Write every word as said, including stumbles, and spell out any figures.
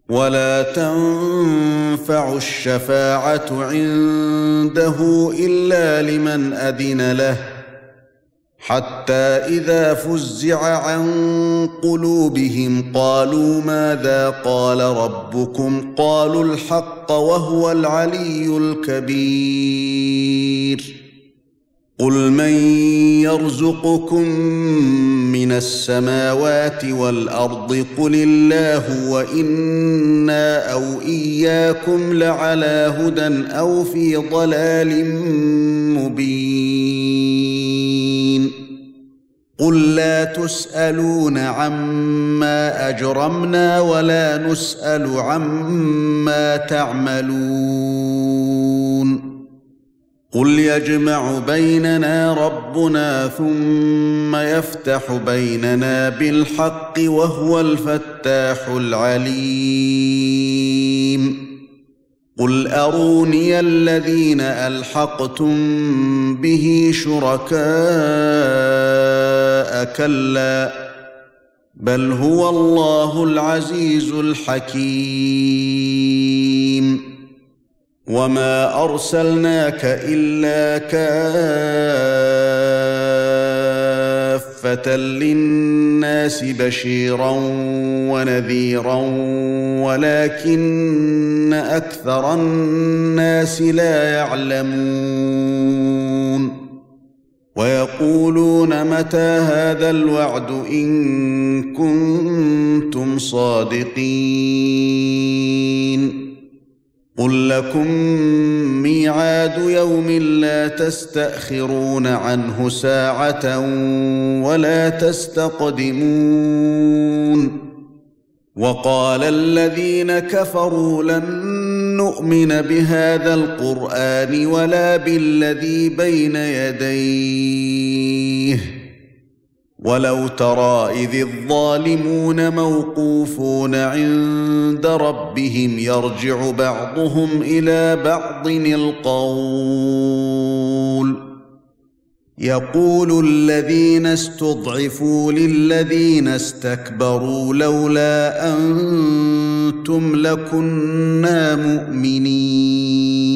ولا تنفع الشفاعة عنده إلا لمن أذن له حتى إذا فزع عن قلوبهم قالوا ماذا قال ربكم قالوا الحق وهو العلي الكبير قل من يرزقكم من السماوات والأرض قل الله وإنا أو إياكم لعلى هدى أو في ضلال مبين قل لا تسألون عما أجرمنا ولا نسأل عما تعملون قل يجمع بيننا ربنا ثم يفتح بيننا بالحق وهو الفتاح العليم قل أروني الذين ألحقتم به شركاء كلا بل هو الله العزيز الحكيم وما أرسلناك إلا كافة للناس بشيرا ونذيرا ولكن أكثر الناس لا يعلمون ويقولون متى هذا الوعد إن كنتم صادقين قل لكم ميعاد يوم لا تستأخرون عنه ساعة ولا تستقدمون وقال الذين كفروا لن نؤمن بهذا القرآن ولا بالذي بين يديه ولو ترى إذ الظالمون موقوفون عند ربهم يرجع بعضهم إلى بعض القول يقول الذين استضعفوا للذين استكبروا لولا أنتم لكنا مؤمنين